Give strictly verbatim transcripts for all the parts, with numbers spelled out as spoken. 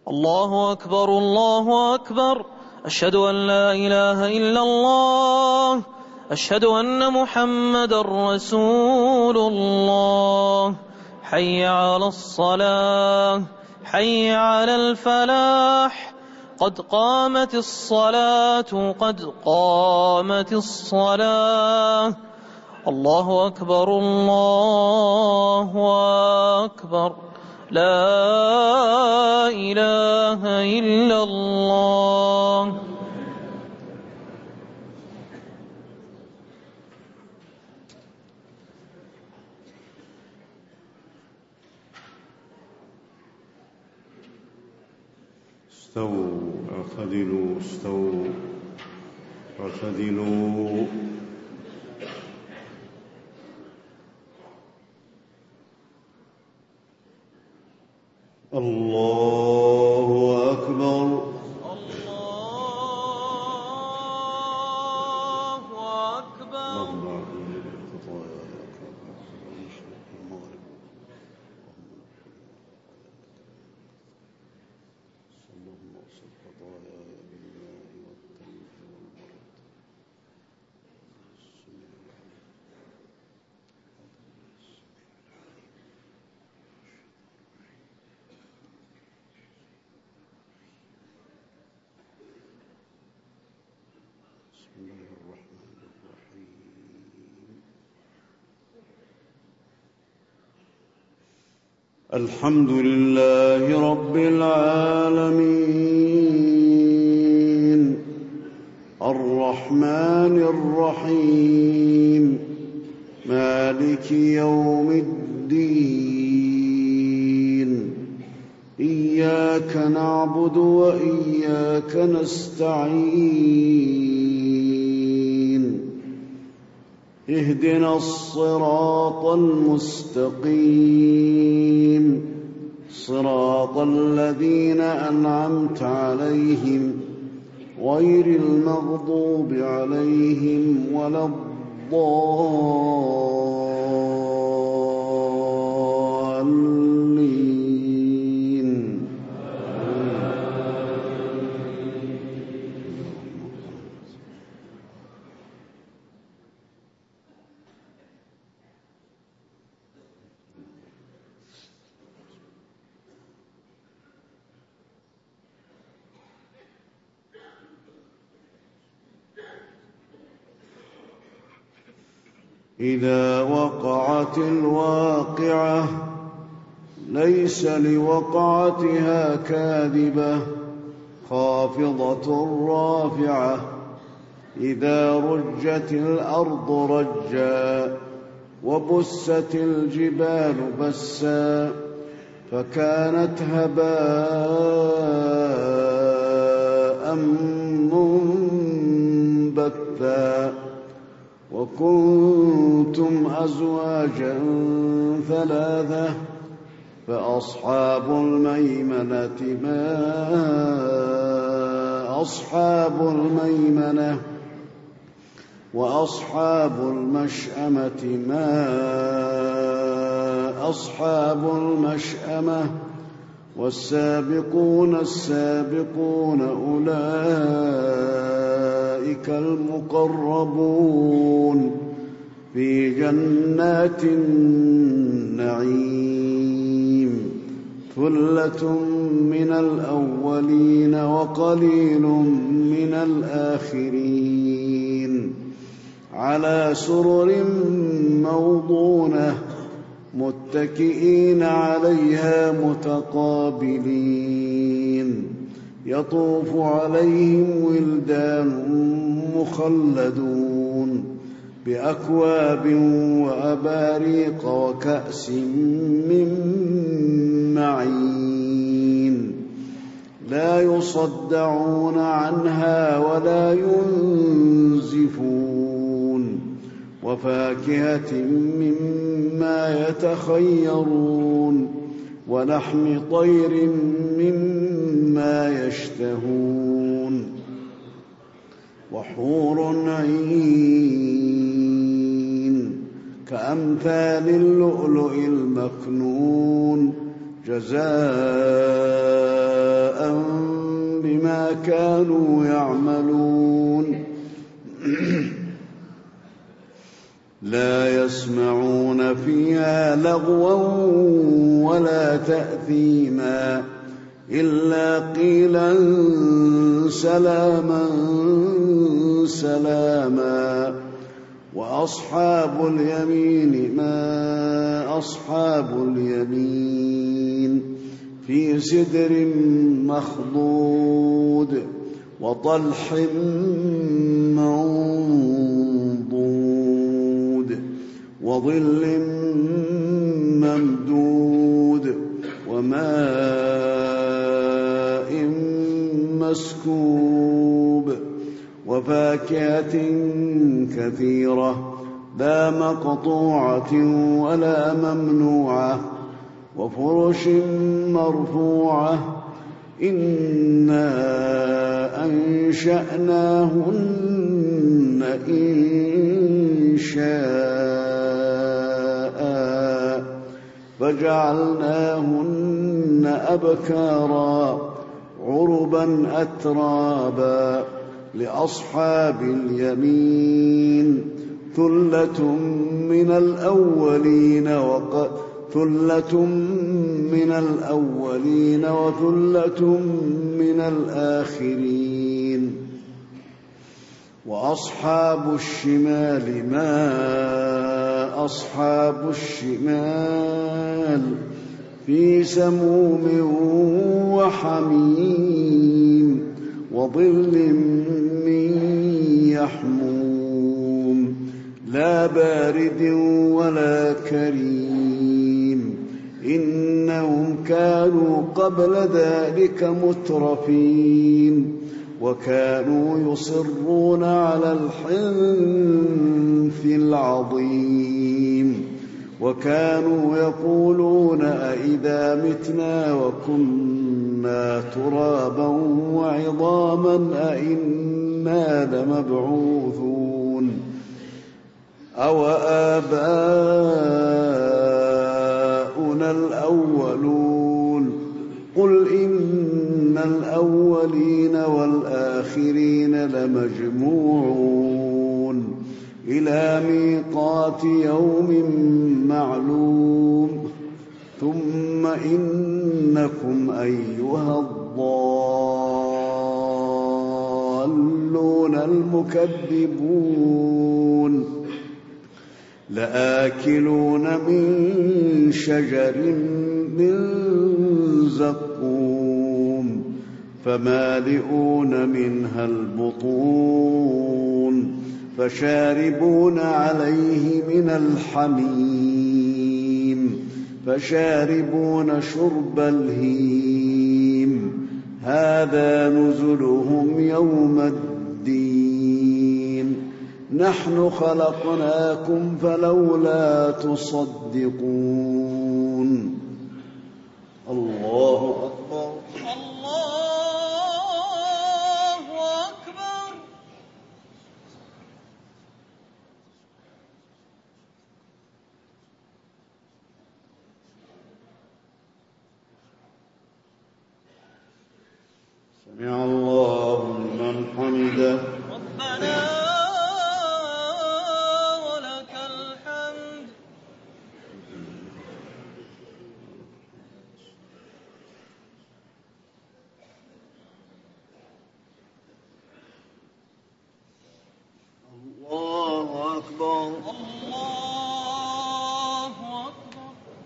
الله أكبر الله أكبر. أشهد أن لا إله إلا الله. أشهد أن محمد رسول الله. حي على الصلاة، حي على الفلاح، قد قامت الصلاة، قد قامت الصلاة. الله أكبر الله أكبر. لا إله إلا الله. استووا اعتدلوا استووا اعتدلوا. الله أكبر. الله أكبر. الحمد لله رب العالمين الرحمن الرحيم مالك يوم الدين. إياك نعبد وإياك نستعين. اهدنا الصراط المستقيم صراط الذين أنعمت عليهم غير المغضوب عليهم ولا الضالين. إذا وقعت الواقعة ليس لوقعتها كاذبة خافضة رافعة. إذا رجت الأرض رجا وبست الجبال بسا فكانت هباء منبثا. وكنتم أزواجا ثلاثة فأصحاب الميمنة ما أصحاب الميمنة وأصحاب المشأمة ما أصحاب المشأمة. والسابقون السابقون أولئك المقربون في جنات النعيم. ثلة من الأولين وقليل من الآخرين. على سرر موضونة متكئين عليها متقابلين. يطوف عليهم ولدان مخلدون بأكواب وأباريق وكأس من معين. لا يصدعون عنها ولا ينزفون. وفاكهة مما يتخيرون ولحم طير مما يشتهون. وحور عين كأمثال اللؤلؤ المكنون جزاء كانوا يعملون لا يسمعون فيها لغوا ولا تأثيما إلا قيلا سلاما سلاما وأصحاب اليمين ما أصحاب اليمين في سدر مخضود وطلح منضود وظل ممدود وماء مسكوب وفاكهة كثيرة لا مقطوعة ولا ممنوعة وفرش مرفوعة إنا أنشأناهن إن شاء فجعلناهن أبكارا عربا أترابا لأصحاب اليمين ثلة من الأولين وق ثلة من الأولين وثلة من الآخرين وأصحاب الشمال ما أصحاب الشمال في سموم وحميم وظل من يحموم لا بارد ولا كريم إنهم كانوا قبل ذلك مترفين وكانوا يصرون على الحنث العظيم وكانوا يقولون أئذا متنا وكنا ترابا وعظاما أئنا لمبعوثون أو آباؤنا الأولون قل إن الأولين والآخرين لمجموعون إلى ميقات يوم معلوم ثم إنكم أيها الضالون المكذبون لآكلون من شجر من زقوم فمالئون منها البطون فشاربون عليه من الحميم فشاربون شرب الهيم هذا نزلهم يوم الدين نحن خلقناكم فلولا تصدقون الله أكبر الله أكبر. سمع الله لمن حمده ربنا ولك الحمد. الله أكبر الله أكبر.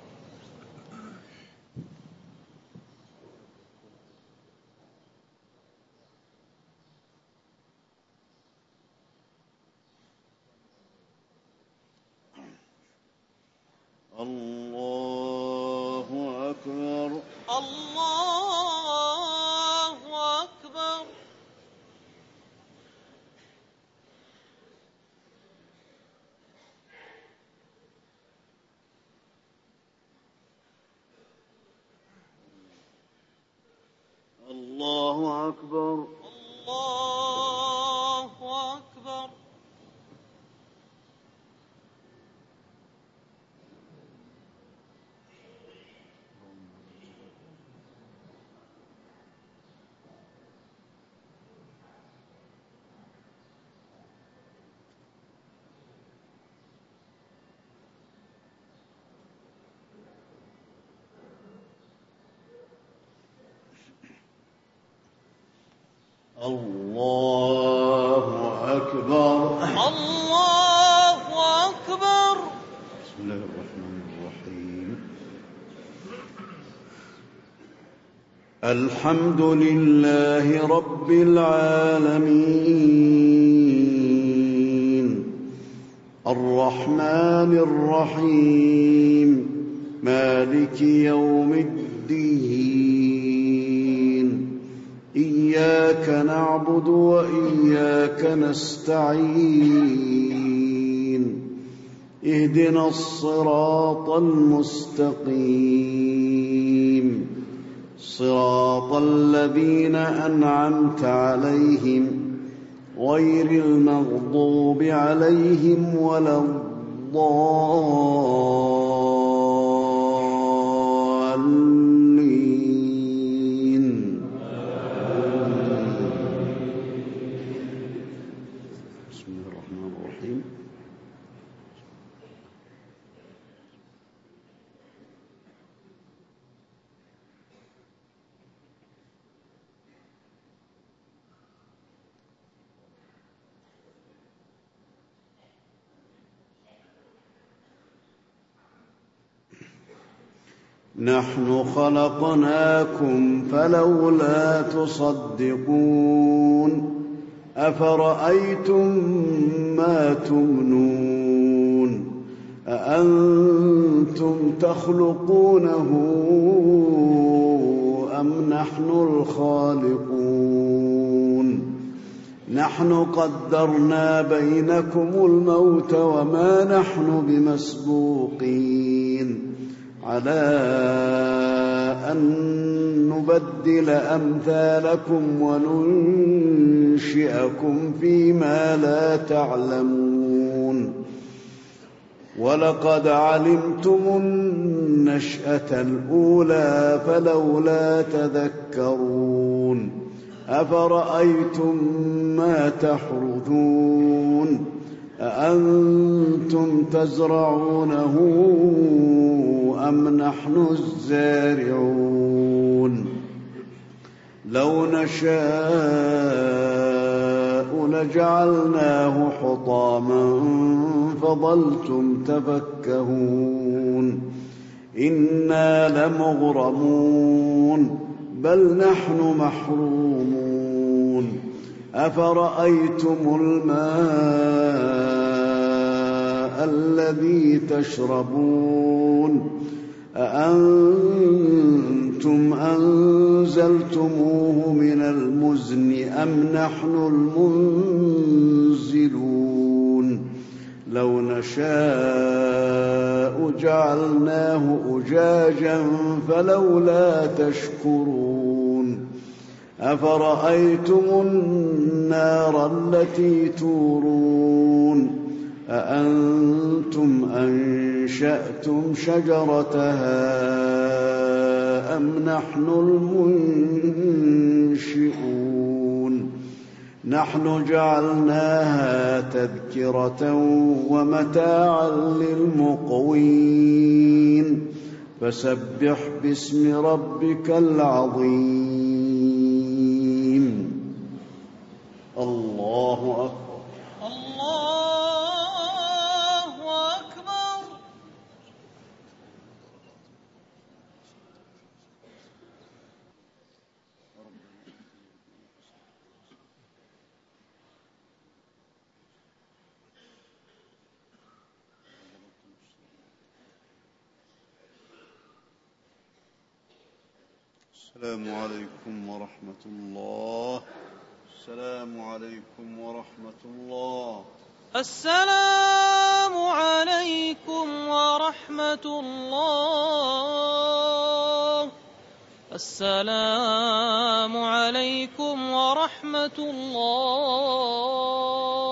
الله أكبر الله أكبر. الله أكبر الله أكبر. الله أكبر. الله أكبر. بسم الله الرحمن الرحيم. الحمد لله رب العالمين الرحمن الرحيم مالك يوم الدين إياك نعبد وإياك نستعين اهدنا الصراط المستقيم صراط الذين أنعمت عليهم غير المغضوب عليهم ولا الضالين. بسم الله الرحمن الرحيم. نحن خلقناكم فلولا تصدقون أفرأيتم ما تمنون أأنتم تخلقونه أم نحن الخالقون نحن قدرنا بينكم الموت وما نحن بمسبوقين على أن نبدل أمثالكم وننشئكم فيما لا تعلمون ولقد علمتم النشأة الأولى فلولا تذكرون أفرأيتم ما تحرثون أأنتم تزرعونه أم نحن الزارعون لو نشاء لجعلناه حطاما فظلتم تفكهون إنا لمغرمون بل نحن محرومون أفرأيتم الماء الذي تشربون أأنتم أنزلتموه من المزن أم نحن المنزلون لو نشاء جعلناه أجاجا فلولا تشكرون أفرأيتم النار التي تورون أأنتم أنشأتم شجرتها أم نحن المنشئون نحن جعلناها تذكرة ومتاعا للمقوين فسبح باسم ربك العظيم. الله أكبر. الله أكبر. السلام عليكم ورحمة الله. السلام عليكم ورحمة الله. السلام عليكم ورحمة الله. السلام عليكم ورحمة الله.